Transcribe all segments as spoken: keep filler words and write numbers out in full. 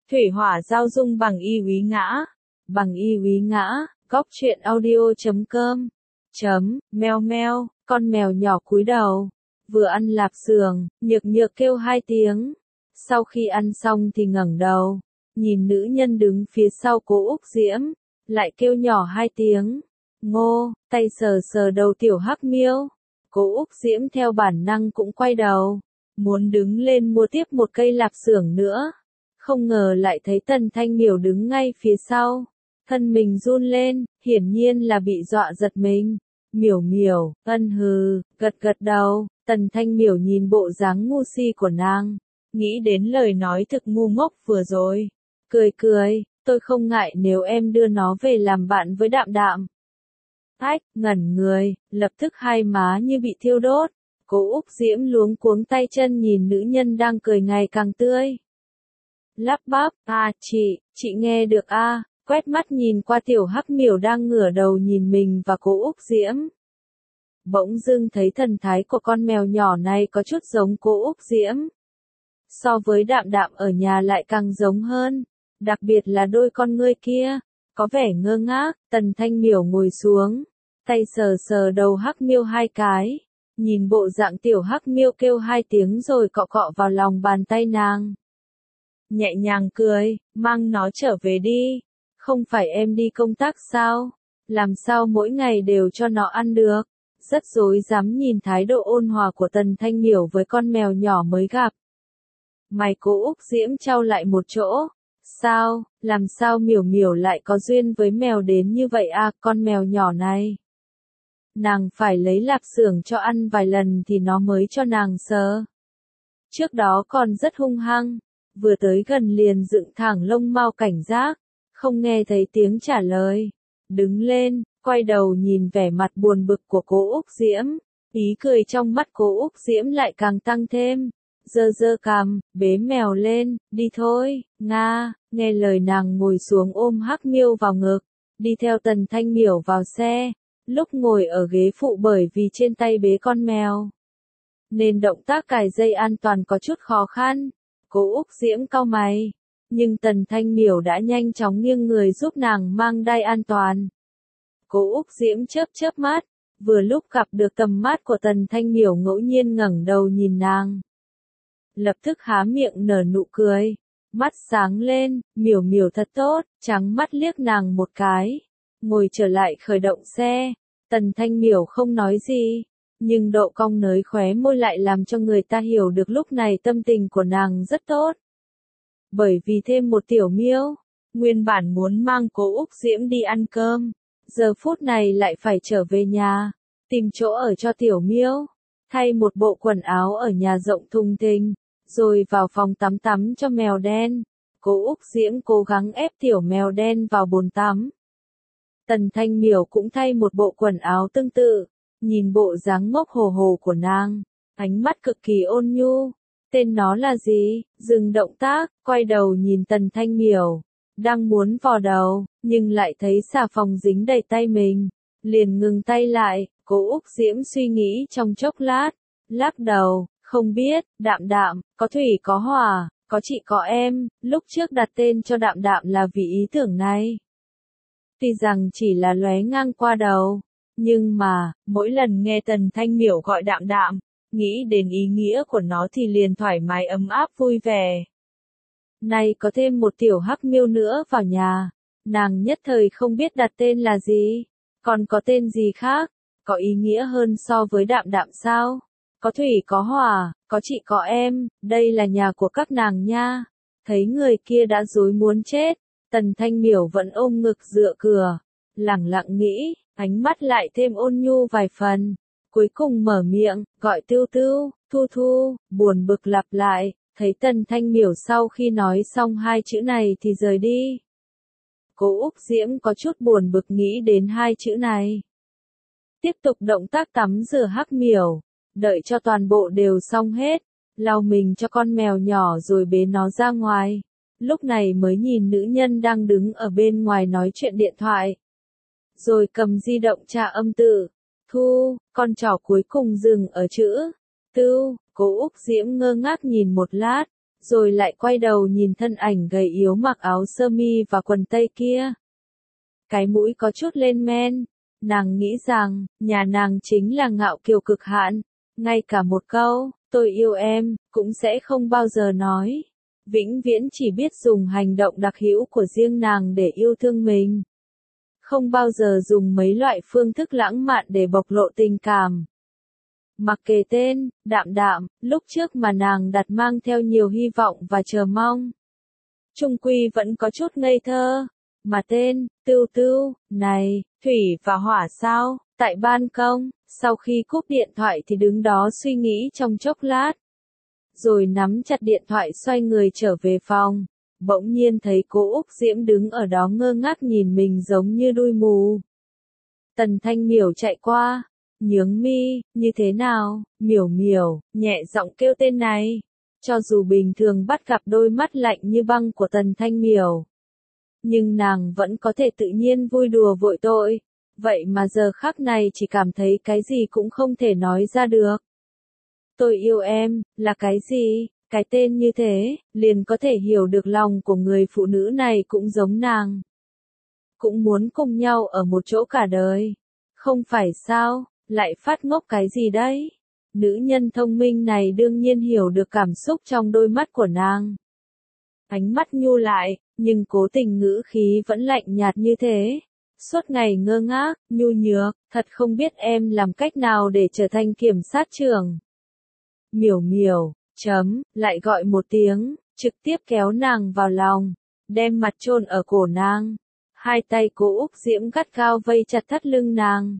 Thủy hỏa giao dung bằng y úy ngã. Bằng y úy ngã, góc truyện audio chấm com. Chấm, meo meo, con mèo nhỏ cúi đầu. Vừa ăn lạp xưởng, nhược nhược kêu hai tiếng. Sau khi ăn xong thì ngẩng đầu. Nhìn nữ nhân đứng phía sau cố Úc Diễm. Lại kêu nhỏ hai tiếng. Ngô, tay sờ sờ đầu tiểu hắc miêu. Cố Úc Diễm theo bản năng cũng quay đầu. Muốn đứng lên mua tiếp một cây lạp xưởng nữa. Không ngờ lại thấy Tần Thanh Miểu đứng ngay phía sau. Thân mình run lên, hiển nhiên là bị dọa giật mình. Miểu miểu, ân hừ, gật gật đầu. Tần Thanh Miểu nhìn bộ dáng ngu si của nàng. Nghĩ đến lời nói thực ngu ngốc vừa rồi. Cười cười, tôi không ngại nếu em đưa nó về làm bạn với Đạm Đạm. Ách, ngẩn người, lập tức hai má như bị thiêu đốt. Cố Úc Diễm luống cuống tay chân nhìn nữ nhân đang cười ngày càng tươi. Lắp bắp, à chị, chị nghe được a à, quét mắt nhìn qua tiểu hắc miểu đang ngửa đầu nhìn mình và cố Úc Diễm. Bỗng dưng thấy thần thái của con mèo nhỏ này có chút giống cố Úc Diễm. So với Đạm Đạm ở nhà lại càng giống hơn, đặc biệt là đôi con ngươi kia, có vẻ ngơ ngác. Tần Thanh Miểu ngồi xuống, tay sờ sờ đầu hắc miêu hai cái, nhìn bộ dạng tiểu hắc miêu kêu hai tiếng rồi cọ cọ vào lòng bàn tay nàng. Nhẹ nhàng cười, mang nó trở về đi, không phải em đi công tác sao, làm sao mỗi ngày đều cho nó ăn được. Rất rối rắm nhìn thái độ ôn hòa của Tần Thanh Miểu với con mèo nhỏ mới gặp. Mày cố Úc Diễm trao lại một chỗ. Sao, làm sao Miểu Miểu lại có duyên với mèo đến như vậy à, con mèo nhỏ này. Nàng phải lấy lạp xưởng cho ăn vài lần thì nó mới cho nàng sờ. Trước đó còn rất hung hăng, vừa tới gần liền dựng thẳng lông mao cảnh giác, không nghe thấy tiếng trả lời. Đứng lên, quay đầu nhìn vẻ mặt buồn bực của cố Úc Diễm, ý cười trong mắt cố Úc Diễm lại càng tăng thêm. Giơ giơ cằm, bế mèo lên, đi thôi, Nga, nghe lời nàng ngồi xuống ôm hắc miêu vào ngực, đi theo Tần Thanh Miểu vào xe. Lúc ngồi ở ghế phụ bởi vì trên tay bế con mèo, nên động tác cài dây an toàn có chút khó khăn. Cố Úc Diễm cau mày, nhưng Tần Thanh Miểu đã nhanh chóng nghiêng người giúp nàng mang đai an toàn. Cố Úc Diễm chớp chớp mắt, vừa lúc gặp được tầm mắt của Tần Thanh Miểu ngẫu nhiên ngẩng đầu nhìn nàng. Lập tức há miệng nở nụ cười, mắt sáng lên, Miểu Miểu thật tốt, trắng mắt liếc nàng một cái. Ngồi trở lại khởi động xe, Tần Thanh Miểu không nói gì, nhưng độ cong nới khóe môi lại làm cho người ta hiểu được lúc này tâm tình của nàng rất tốt. Bởi vì thêm một tiểu miêu, nguyên bản muốn mang cố Úc Diễm đi ăn cơm, giờ phút này lại phải trở về nhà, tìm chỗ ở cho tiểu miêu, thay một bộ quần áo ở nhà rộng thùng thình, rồi vào phòng tắm tắm cho mèo đen. Cố Úc Diễm cố gắng ép tiểu mèo đen vào bồn tắm. Tần Thanh Miểu cũng thay một bộ quần áo tương tự, nhìn bộ dáng ngốc hồ hồ của nàng, ánh mắt cực kỳ ôn nhu. Tên nó là gì? Dừng động tác, quay đầu nhìn Tần Thanh Miểu, đang muốn vò đầu, nhưng lại thấy xà phòng dính đầy tay mình, liền ngừng tay lại. Cố Úc Diễm suy nghĩ trong chốc lát, lắc đầu, không biết. Đạm Đạm, có thủy có hỏa, có chị có em, lúc trước đặt tên cho Đạm Đạm là vì ý tưởng này. Tuy rằng chỉ là lóe ngang qua đầu, nhưng mà, mỗi lần nghe Tần Thanh Miểu gọi Đạm Đạm, nghĩ đến ý nghĩa của nó thì liền thoải mái ấm áp vui vẻ. Nay có thêm một tiểu hắc miêu nữa vào nhà, nàng nhất thời không biết đặt tên là gì, còn có tên gì khác, có ý nghĩa hơn so với Đạm Đạm sao? Có thủy có hỏa, có chị có em, đây là nhà của các nàng nha. Thấy người kia đã rối muốn chết, Tần Thanh Miểu vẫn ôm ngực dựa cửa, lẳng lặng nghĩ, ánh mắt lại thêm ôn nhu vài phần. Cuối cùng mở miệng, gọi Tưu Tưu, Thu Thu, buồn bực lặp lại, thấy Tần Thanh Miểu sau khi nói xong hai chữ này thì rời đi. Cố Úc Diễm có chút buồn bực nghĩ đến hai chữ này. Tiếp tục động tác tắm rửa hắc miểu, đợi cho toàn bộ đều xong hết, lau mình cho con mèo nhỏ rồi bế nó ra ngoài. Lúc này mới nhìn nữ nhân đang đứng ở bên ngoài nói chuyện điện thoại. Rồi cầm di động tra âm tự. Thu, con trỏ cuối cùng dừng ở chữ Tưu. Cố Úc Diễm ngơ ngác nhìn một lát, rồi lại quay đầu nhìn thân ảnh gầy yếu mặc áo sơ mi và quần tây kia. Cái mũi có chút lên men, nàng nghĩ rằng, nhà nàng chính là ngạo kiều cực hạn, ngay cả một câu, tôi yêu em, cũng sẽ không bao giờ nói. Vĩnh viễn chỉ biết dùng hành động đặc hữu của riêng nàng để yêu thương mình. Không bao giờ dùng mấy loại phương thức lãng mạn để bộc lộ tình cảm. Mặc kệ tên, Đạm Đạm, lúc trước mà nàng đặt mang theo nhiều hy vọng và chờ mong. Trung quy vẫn có chút ngây thơ. Mà tên, Tưu Tưu, này, thủy và hỏa sao, tại ban công, sau khi cúp điện thoại thì đứng đó suy nghĩ trong chốc lát. Rồi nắm chặt điện thoại xoay người trở về phòng, bỗng nhiên thấy cô Úc Diễm đứng ở đó ngơ ngác nhìn mình giống như đuôi mù. Tần Thanh Miểu chạy qua, nhướng mi, như thế nào, Miểu Miểu, nhẹ giọng kêu tên này. Cho dù bình thường bắt gặp đôi mắt lạnh như băng của Tần Thanh Miểu, nhưng nàng vẫn có thể tự nhiên vui đùa vội tội, vậy mà giờ khắc này chỉ cảm thấy cái gì cũng không thể nói ra được. Tôi yêu em, là cái gì? Cái tên như thế, liền có thể hiểu được lòng của người phụ nữ này cũng giống nàng. Cũng muốn cùng nhau ở một chỗ cả đời. Không phải sao, lại phát ngốc cái gì đấy? Nữ nhân thông minh này đương nhiên hiểu được cảm xúc trong đôi mắt của nàng. Ánh mắt nhu lại, nhưng cố tình ngữ khí vẫn lạnh nhạt như thế. Suốt ngày ngơ ngác, nhu nhược, thật không biết em làm cách nào để trở thành kiểm sát trưởng. Miểu Miểu, chấm, lại gọi một tiếng, trực tiếp kéo nàng vào lòng, đem mặt chôn ở cổ nàng. Hai tay cô Úc Diễm gắt gao vây chặt thắt lưng nàng.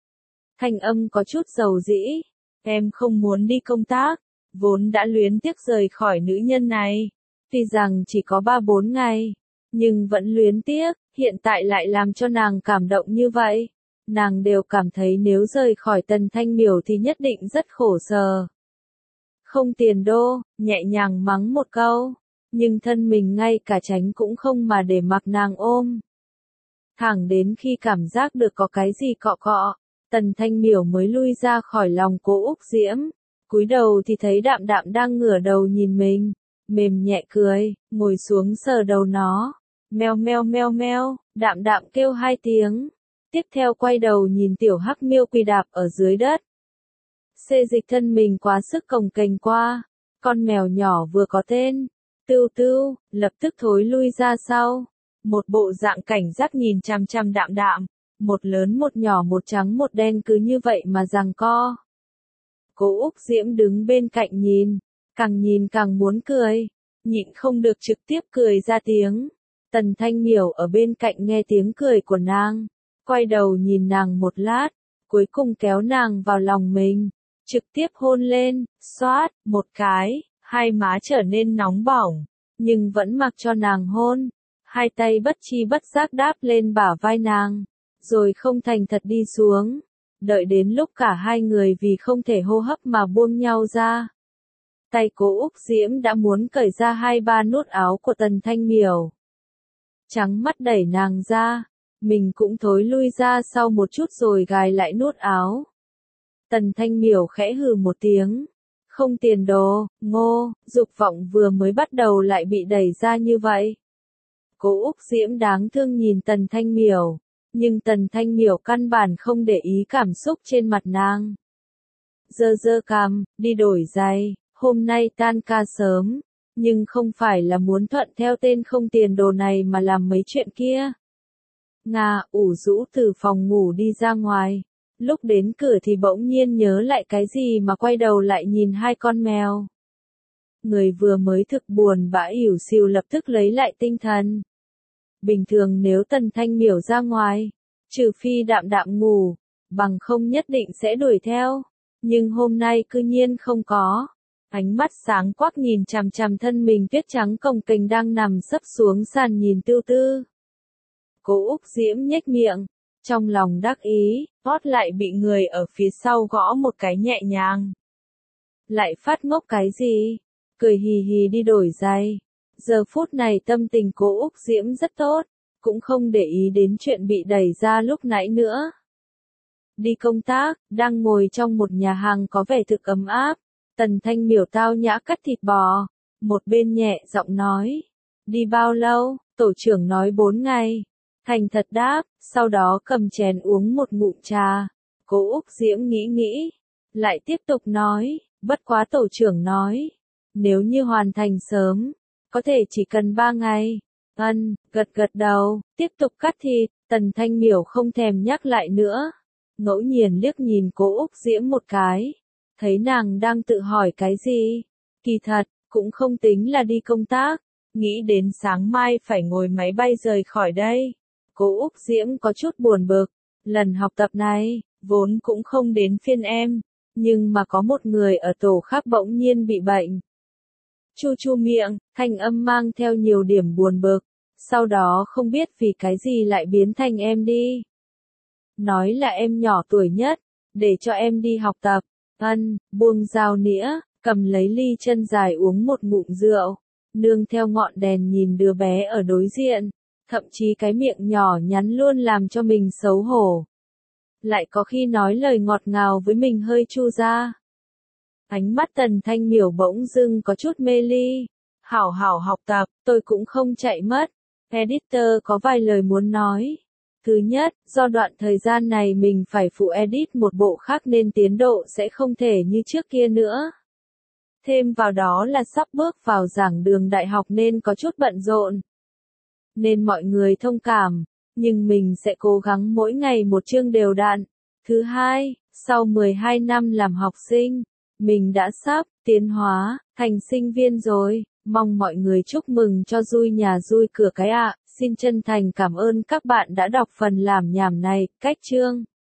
Thanh âm có chút dầu dĩ, em không muốn đi công tác, vốn đã luyến tiếc rời khỏi nữ nhân này. Tuy rằng chỉ có ba bốn ngày, nhưng vẫn luyến tiếc, hiện tại lại làm cho nàng cảm động như vậy. Nàng đều cảm thấy nếu rời khỏi Tần Thanh Miểu thì nhất định rất khổ sở. Không tiền đô, nhẹ nhàng mắng một câu, nhưng thân mình ngay cả tránh cũng không mà để mặc nàng ôm. Thẳng đến khi cảm giác được có cái gì cọ cọ, Tần Thanh Miểu mới lui ra khỏi lòng cô Úc Diễm. Cúi đầu thì thấy Đạm Đạm đang ngửa đầu nhìn mình, mềm nhẹ cười, ngồi xuống sờ đầu nó. Meo meo meo meo, Đạm Đạm kêu hai tiếng. Tiếp theo quay đầu nhìn tiểu hắc miêu quỳ đạp ở dưới đất. Xê dịch thân mình quá sức cồng kềnh qua. Con mèo nhỏ vừa có tên, Tưu Tưu, lập tức thối lui ra sau. Một bộ dạng cảnh giác nhìn chằm chằm Đạm Đạm. Một lớn một nhỏ một trắng một đen cứ như vậy mà giằng co. Cô Úc Diễm đứng bên cạnh nhìn, càng nhìn càng muốn cười, nhịn không được trực tiếp cười ra tiếng. Tần Thanh Miểu ở bên cạnh nghe tiếng cười của nàng, quay đầu nhìn nàng một lát, cuối cùng kéo nàng vào lòng mình, trực tiếp hôn lên, xoát, một cái, hai má trở nên nóng bỏng, nhưng vẫn mặc cho nàng hôn, hai tay bất chi bất giác đáp lên bả vai nàng, rồi không thành thật đi xuống, đợi đến lúc cả hai người vì không thể hô hấp mà buông nhau ra. Tay cô Úc Diễm đã muốn cởi ra hai ba nút áo của Tần Thanh Miểu. Trắng mắt đẩy nàng ra, mình cũng thối lui ra sau một chút rồi gài lại nút áo. Tần Thanh Miểu khẽ hừ một tiếng. Không tiền đồ, ngô, dục vọng vừa mới bắt đầu lại bị đẩy ra như vậy. Cô Úc Diễm đáng thương nhìn Tần Thanh Miểu, nhưng Tần Thanh Miểu căn bản không để ý cảm xúc trên mặt nàng. Dơ dơ cằm, đi đổi giày, hôm nay tan ca sớm, nhưng không phải là muốn thuận theo tên không tiền đồ này mà làm mấy chuyện kia. Nga ủ rũ từ phòng ngủ đi ra ngoài, lúc đến cửa thì bỗng nhiên nhớ lại cái gì mà quay đầu lại nhìn hai con mèo. Người vừa mới thực buồn bã ỉu xìu lập tức lấy lại tinh thần. Bình thường nếu Tần Thanh Miểu ra ngoài, trừ phi Đạm Đạm ngủ, bằng không nhất định sẽ đuổi theo, nhưng hôm nay cư nhiên không có. Ánh mắt sáng quắc nhìn chằm chằm thân mình tuyết trắng cồng kềnh đang nằm sấp xuống sàn nhìn Tưu Tư. Cô Úc Diễm nhếch miệng, trong lòng đắc ý, hót lại bị người ở phía sau gõ một cái nhẹ nhàng. Lại phát ngốc cái gì? Cười hì hì đi đổi giày. Giờ phút này tâm tình cô Úc Diễm rất tốt, cũng không để ý đến chuyện bị đẩy ra lúc nãy nữa. Đi công tác, đang ngồi trong một nhà hàng có vẻ thực ấm áp. Tần Thanh Miểu tao nhã cắt thịt bò, Một bên nhẹ giọng nói. Đi bao lâu? Tổ trưởng nói bốn ngày. Thành thật đáp, sau đó cầm chén uống một ngụm trà. Cố Úc Diễm nghĩ nghĩ. Lại tiếp tục nói, bất quá tổ trưởng nói. Nếu như hoàn thành sớm, có thể chỉ cần ba ngày. Ân, gật gật đầu, tiếp tục cắt thịt. Tần Thanh Miểu không thèm nhắc lại nữa. Ngẫu nhiên liếc nhìn Cố Úc Diễm một cái. Thấy nàng đang tự hỏi cái gì. Kỳ thật, cũng không tính là đi công tác. Nghĩ đến sáng mai phải ngồi máy bay rời khỏi đây. Cố Úc Diễm có chút buồn bực. Lần học tập này, vốn cũng không đến phiên em. Nhưng mà có một người ở tổ khác bỗng nhiên bị bệnh. Chu chu miệng, thanh âm mang theo nhiều điểm buồn bực. Sau đó không biết vì cái gì lại biến thành em đi. Nói là em nhỏ tuổi nhất, để cho em đi học tập. Ân, buông dao nĩa, cầm lấy ly chân dài uống một ngụm rượu. Nương theo ngọn đèn nhìn đứa bé ở đối diện. Thậm chí cái miệng nhỏ nhắn luôn làm cho mình xấu hổ. Lại có khi nói lời ngọt ngào với mình hơi chu ra. Ánh mắt Tần Thanh Miểu bỗng dưng có chút mê ly. Hảo hảo học tập, tôi cũng không chạy mất. Editor có vài lời muốn nói. Thứ nhất, do đoạn thời gian này mình phải phụ edit một bộ khác nên tiến độ sẽ không thể như trước kia nữa. Thêm vào đó là sắp bước vào giảng đường đại học nên có chút bận rộn. Nên mọi người thông cảm, nhưng mình sẽ cố gắng mỗi ngày một chương đều đặn. Thứ hai, sau mười hai năm làm học sinh, mình đã sắp tiến hóa thành sinh viên rồi. Mong mọi người chúc mừng cho Dui nhà Dui cửa cái ạ. Xin chân thành cảm ơn các bạn đã đọc phần làm nhảm này. Cách chương